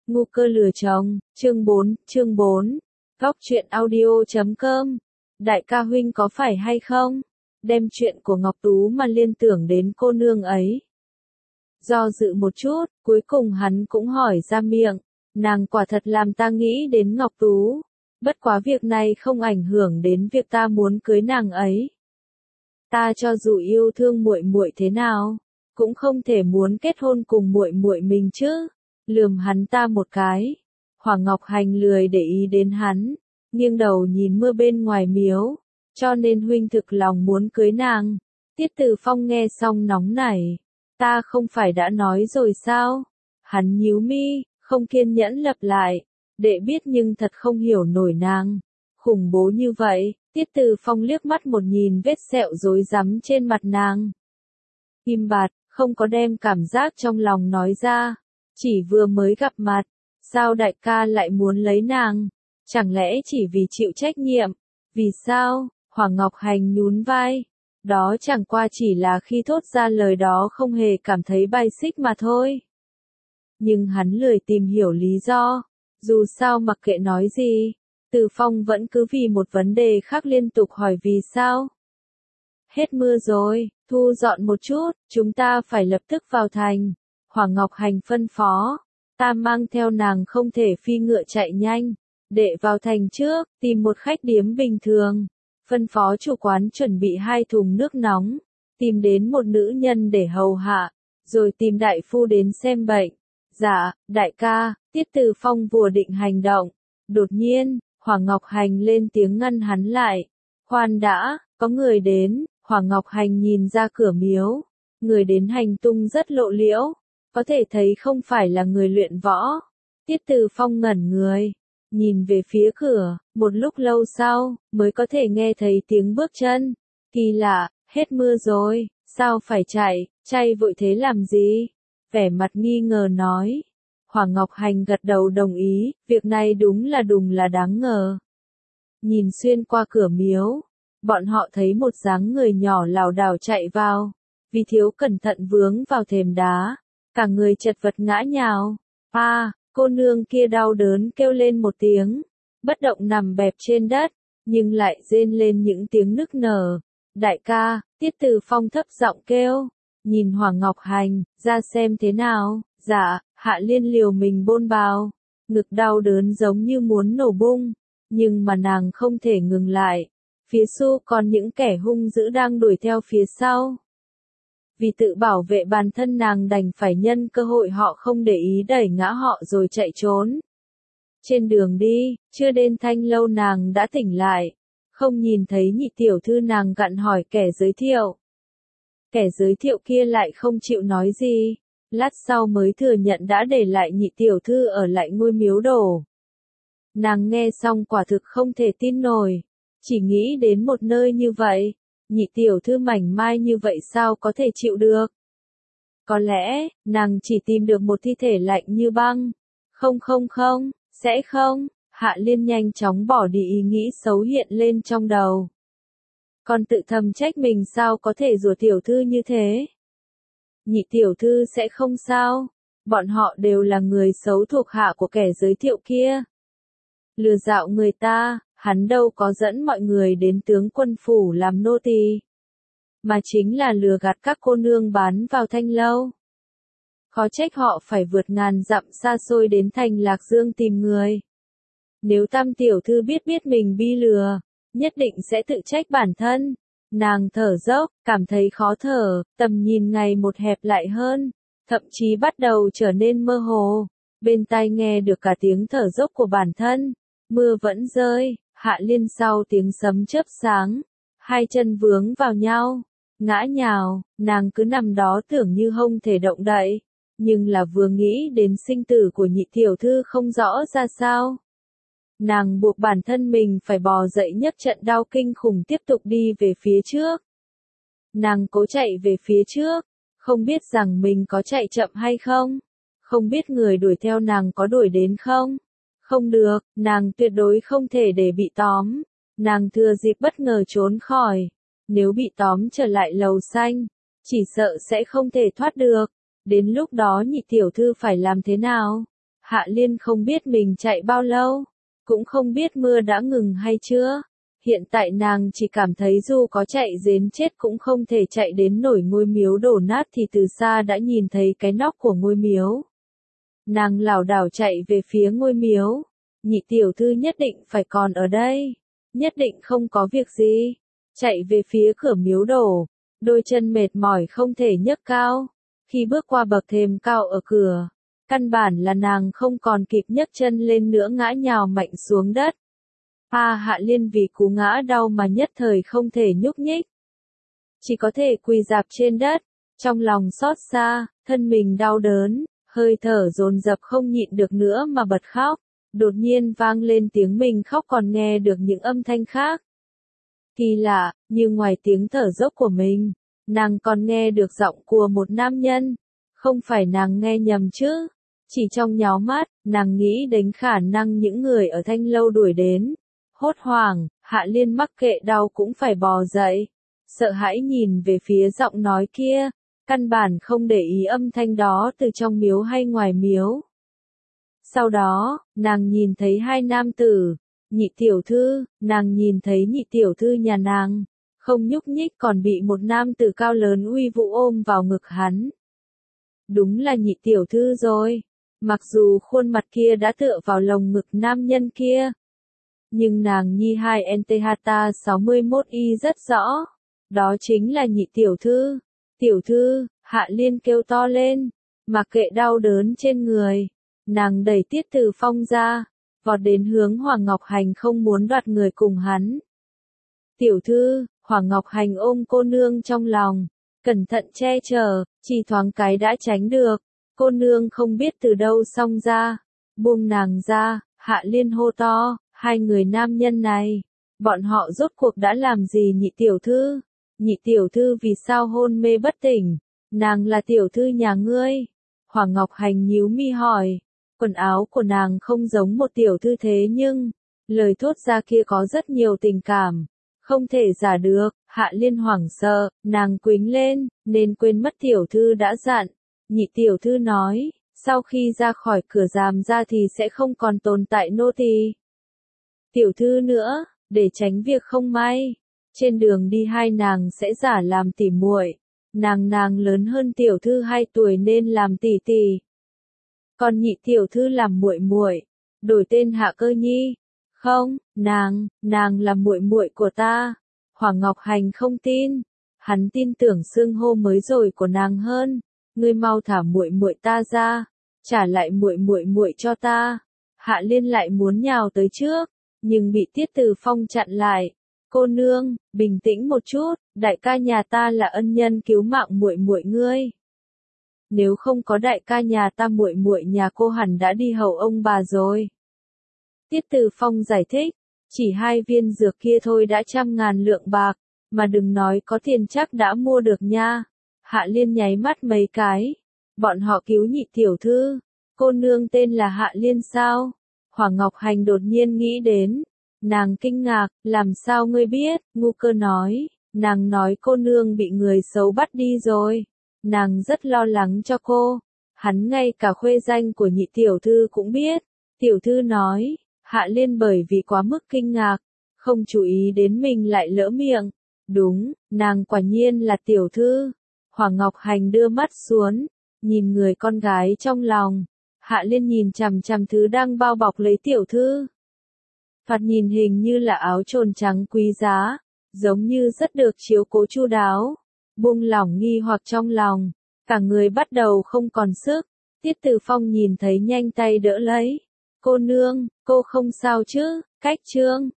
Ngu cơ lừa chồng, chương 4. Góc truyện audio.com. Đại ca huynh có phải hay không? Đem chuyện của Ngọc Tú mà liên tưởng đến cô nương ấy. Do dự một chút, cuối cùng hắn cũng hỏi ra miệng. Nàng quả thật làm ta nghĩ đến Ngọc Tú. Bất quá việc này không ảnh hưởng đến việc ta muốn cưới nàng ấy. Ta cho dù yêu thương muội muội thế nào, cũng không thể muốn kết hôn cùng muội muội mình chứ. Lườm hắn ta một cái. Hoàng Ngọc Hành lười để ý đến hắn, nghiêng đầu nhìn mưa bên ngoài miếu, cho nên huynh thực lòng muốn cưới nàng. Tiết Từ Phong nghe xong nóng nảy, ta không phải đã nói rồi sao? Hắn nhíu mi, không kiên nhẫn lặp lại, đệ biết nhưng thật không hiểu nổi nàng. Khủng bố như vậy, Tiết Từ Phong liếc mắt một nhìn vết sẹo rối rắm trên mặt nàng. Im bặt, không có đem cảm giác trong lòng nói ra, chỉ vừa mới gặp mặt, sao đại ca lại muốn lấy nàng? Chẳng lẽ chỉ vì chịu trách nhiệm? Vì sao? Hoàng Ngọc Hành nhún vai. Đó chẳng qua chỉ là khi thốt ra lời đó không hề cảm thấy bài xích mà thôi. Nhưng hắn lười tìm hiểu lý do. Dù sao mặc kệ nói gì, Từ Phong vẫn cứ vì một vấn đề khác liên tục hỏi vì sao. Hết mưa rồi, thu dọn một chút, chúng ta phải lập tức vào thành. Hoàng Ngọc Hành phân phó. Ta mang theo nàng không thể phi ngựa chạy nhanh. Đệ vào thành trước, tìm một khách điếm bình thường. Phân phó chủ quán chuẩn bị 2 thùng nước nóng. Tìm đến một nữ nhân để hầu hạ. Rồi tìm đại phu đến xem bệnh. Dạ, đại ca, Tiết Từ Phong vừa định hành động. Đột nhiên, Hoàng Ngọc Hành lên tiếng ngăn hắn lại. Khoan đã, có người đến. Hoàng Ngọc Hành nhìn ra cửa miếu. Người đến hành tung rất lộ liễu. Có thể thấy không phải là người luyện võ. Tiết Từ Phong ngẩn người, nhìn về phía cửa, một lúc lâu sau, mới có thể nghe thấy tiếng bước chân. Kỳ lạ, hết mưa rồi, sao phải chạy vội thế làm gì? Vẻ mặt nghi ngờ nói. Hoàng Ngọc Hành gật đầu đồng ý, việc này đúng là đáng ngờ. Nhìn xuyên qua cửa miếu, bọn họ thấy một dáng người nhỏ lảo đảo chạy vào, vì thiếu cẩn thận vướng vào thềm đá. Cả người chật vật ngã nhào. Cô nương kia đau đớn kêu lên một tiếng, bất động nằm bẹp trên đất, nhưng lại rên lên những tiếng nức nở. Đại ca, Tiết Từ Phong thấp giọng kêu, nhìn Hoàng Ngọc Hành, ra xem thế nào. Dạ, Hạ Liên liều mình bôn bào, ngực đau đớn giống như muốn nổ bung, nhưng mà nàng không thể ngừng lại. Phía sau còn những kẻ hung dữ đang đuổi theo phía sau. Vì tự bảo vệ bản thân nàng đành phải nhân cơ hội họ không để ý đẩy ngã họ rồi chạy trốn. Trên đường đi, chưa đến thanh lâu nàng đã tỉnh lại, không nhìn thấy nhị tiểu thư nàng gặn hỏi kẻ giới thiệu. Kẻ giới thiệu kia lại không chịu nói gì, lát sau mới thừa nhận đã để lại nhị tiểu thư ở lại ngôi miếu đổ. Nàng nghe xong quả thực không thể tin nổi, chỉ nghĩ đến một nơi như vậy. Nhị tiểu thư mảnh mai như vậy sao có thể chịu được? Có lẽ, nàng chỉ tìm được một thi thể lạnh như băng. Không, sẽ không. Hạ Liên nhanh chóng bỏ đi ý nghĩ xấu hiện lên trong đầu. Còn tự thầm trách mình sao có thể rủa tiểu thư như thế? Nhị tiểu thư sẽ không sao. Bọn họ đều là người xấu thuộc hạ của kẻ giới thiệu kia. Lừa dạo người ta. Hắn đâu có dẫn mọi người đến tướng quân phủ làm nô tỳ, mà chính là lừa gạt các cô nương bán vào thanh lâu. Khó trách họ phải vượt ngàn dặm xa xôi đến thành Lạc Dương tìm người. Nếu Tam tiểu thư biết mình bị lừa, nhất định sẽ tự trách bản thân. Nàng thở dốc, cảm thấy khó thở, tầm nhìn ngày một hẹp lại hơn, thậm chí bắt đầu trở nên mơ hồ. Bên tai nghe được cả tiếng thở dốc của bản thân. Mưa vẫn rơi. Hạ Liên sau tiếng sấm chớp sáng, 2 chân vướng vào nhau, ngã nhào, nàng cứ nằm đó tưởng như không thể động đậy, nhưng là vừa nghĩ đến sinh tử của nhị tiểu thư không rõ ra sao. Nàng buộc bản thân mình phải bò dậy nhấc trận đau kinh khủng tiếp tục đi về phía trước. Nàng cố chạy về phía trước, không biết rằng mình có chạy chậm hay không, không biết người đuổi theo nàng có đuổi đến không. Không được, nàng tuyệt đối không thể để bị tóm. Nàng thừa dịp bất ngờ trốn khỏi. Nếu bị tóm trở lại lầu xanh, chỉ sợ sẽ không thể thoát được. Đến lúc đó nhị tiểu thư phải làm thế nào? Hạ Liên không biết mình chạy bao lâu, cũng không biết mưa đã ngừng hay chưa. Hiện tại nàng chỉ cảm thấy dù có chạy đến chết cũng không thể chạy đến nổi ngôi miếu đổ nát thì từ xa đã nhìn thấy cái nóc của ngôi miếu. Nàng lảo đảo chạy về phía ngôi miếu. Nhị tiểu thư nhất định phải còn ở đây. Nhất định không có việc gì. Chạy về phía cửa miếu đổ. Đôi chân mệt mỏi không thể nhấc cao. Khi bước qua bậc thềm cao ở cửa, căn bản là nàng không còn kịp nhấc chân lên nữa, ngã nhào mạnh xuống đất. Hạ Liên vì cú ngã đau mà nhất thời không thể nhúc nhích. Chỉ có thể quỳ rạp trên đất, trong lòng xót xa, thân mình đau đớn, hơi thở dồn dập không nhịn được nữa mà bật khóc. Đột nhiên vang lên tiếng mình khóc còn nghe được những âm thanh khác. Kỳ lạ, như ngoài tiếng thở dốc của mình, nàng còn nghe được giọng của một nam nhân. Không phải nàng nghe nhầm chứ? Chỉ trong nháy mắt, nàng nghĩ đến khả năng những người ở Thanh Lâu đuổi đến. Hốt hoảng, Hạ Liên mắc kệ đau cũng phải bò dậy. Sợ hãi nhìn về phía giọng nói kia, căn bản không để ý âm thanh đó từ trong miếu hay ngoài miếu. Sau đó, nàng nhìn thấy hai nam tử. Nhị tiểu thư, nàng nhìn thấy nhị tiểu thư nhà nàng, không nhúc nhích còn bị một nam tử cao lớn uy vũ ôm vào ngực hắn. Đúng là nhị tiểu thư rồi. Mặc dù khuôn mặt kia đã tựa vào lồng ngực nam nhân kia, nhưng nàng nhi 2 NTHTA 61Y rất rõ. Đó chính là nhị tiểu thư. Tiểu thư, Hạ Liên kêu to lên, mặc kệ đau đớn trên người. Nàng đẩy Tiết Từ Phong ra, vọt đến hướng Hoàng Ngọc Hành không muốn đoạt người cùng hắn. Tiểu thư, Hoàng Ngọc Hành ôm cô nương trong lòng, cẩn thận che chở, chỉ thoáng cái đã tránh được. Cô nương không biết từ đâu xông ra, buông nàng ra. Hạ Liên hô to, hai người nam nhân này, bọn họ rốt cuộc đã làm gì nhị tiểu thư? Nhị tiểu thư vì sao hôn mê bất tỉnh? Nàng là tiểu thư nhà ngươi. Hoàng Ngọc Hành nhíu mi hỏi. Quần áo của nàng không giống một tiểu thư thế nhưng, lời thốt ra kia có rất nhiều tình cảm. Không thể giả được. Hạ Liên hoảng sợ, nàng quýnh lên, nên quên mất tiểu thư đã dặn. Nhị tiểu thư nói, sau khi ra khỏi cửa giam ra thì sẽ không còn tồn tại nô tỳ. Tiểu thư nữa, để tránh việc không may. Trên đường đi hai nàng sẽ giả làm tỉ muội. Nàng lớn hơn tiểu thư 2 tuổi nên làm tỷ tỷ. Còn nhị tiểu thư làm muội muội, đổi tên Hạ Cơ Nhi. Không, nàng là muội muội của ta. Hoàng Ngọc Hành không tin. Hắn tin tưởng xưng hô mới rồi của nàng hơn. Ngươi mau thả muội muội ta ra, trả lại muội cho ta. Hạ Liên lại muốn nhào tới trước, nhưng bị Tiết Từ Phong chặn lại. Cô nương, bình tĩnh một chút, đại ca nhà ta là ân nhân cứu mạng muội ngươi. Nếu không có đại ca nhà ta muội nhà cô hẳn đã đi hầu ông bà rồi. Tiết Từ Phong giải thích, chỉ 2 viên dược kia thôi đã 100.000 lượng bạc, mà đừng nói có tiền chắc đã mua được nha. Hạ Liên nháy mắt mấy cái. Bọn họ cứu nhị tiểu thư. Cô nương tên là Hạ Liên sao? Hoàng Ngọc Hành đột nhiên nghĩ đến. Nàng kinh ngạc, làm sao ngươi biết? Ngu Cơ nói, nàng nói cô nương bị người xấu bắt đi rồi. Nàng rất lo lắng cho cô. Hắn ngay cả khuê danh của nhị tiểu thư cũng biết. Tiểu thư nói, Hạ Liên bởi vì quá mức kinh ngạc, không chú ý đến mình lại lỡ miệng. Đúng, nàng quả nhiên là tiểu thư. Hoàng Ngọc Hành đưa mắt xuống, nhìn người con gái trong lòng. Hạ Liên nhìn chằm chằm thứ đang bao bọc lấy tiểu thư. Thoạt nhìn hình như là áo trồn trắng quý giá, giống như rất được chiếu cố chu đáo. Buông lỏng nghi hoặc trong lòng, cả người bắt đầu không còn sức. Tiết Từ Phong nhìn thấy nhanh tay đỡ lấy. Cô nương, cô không sao chứ? Cách trương,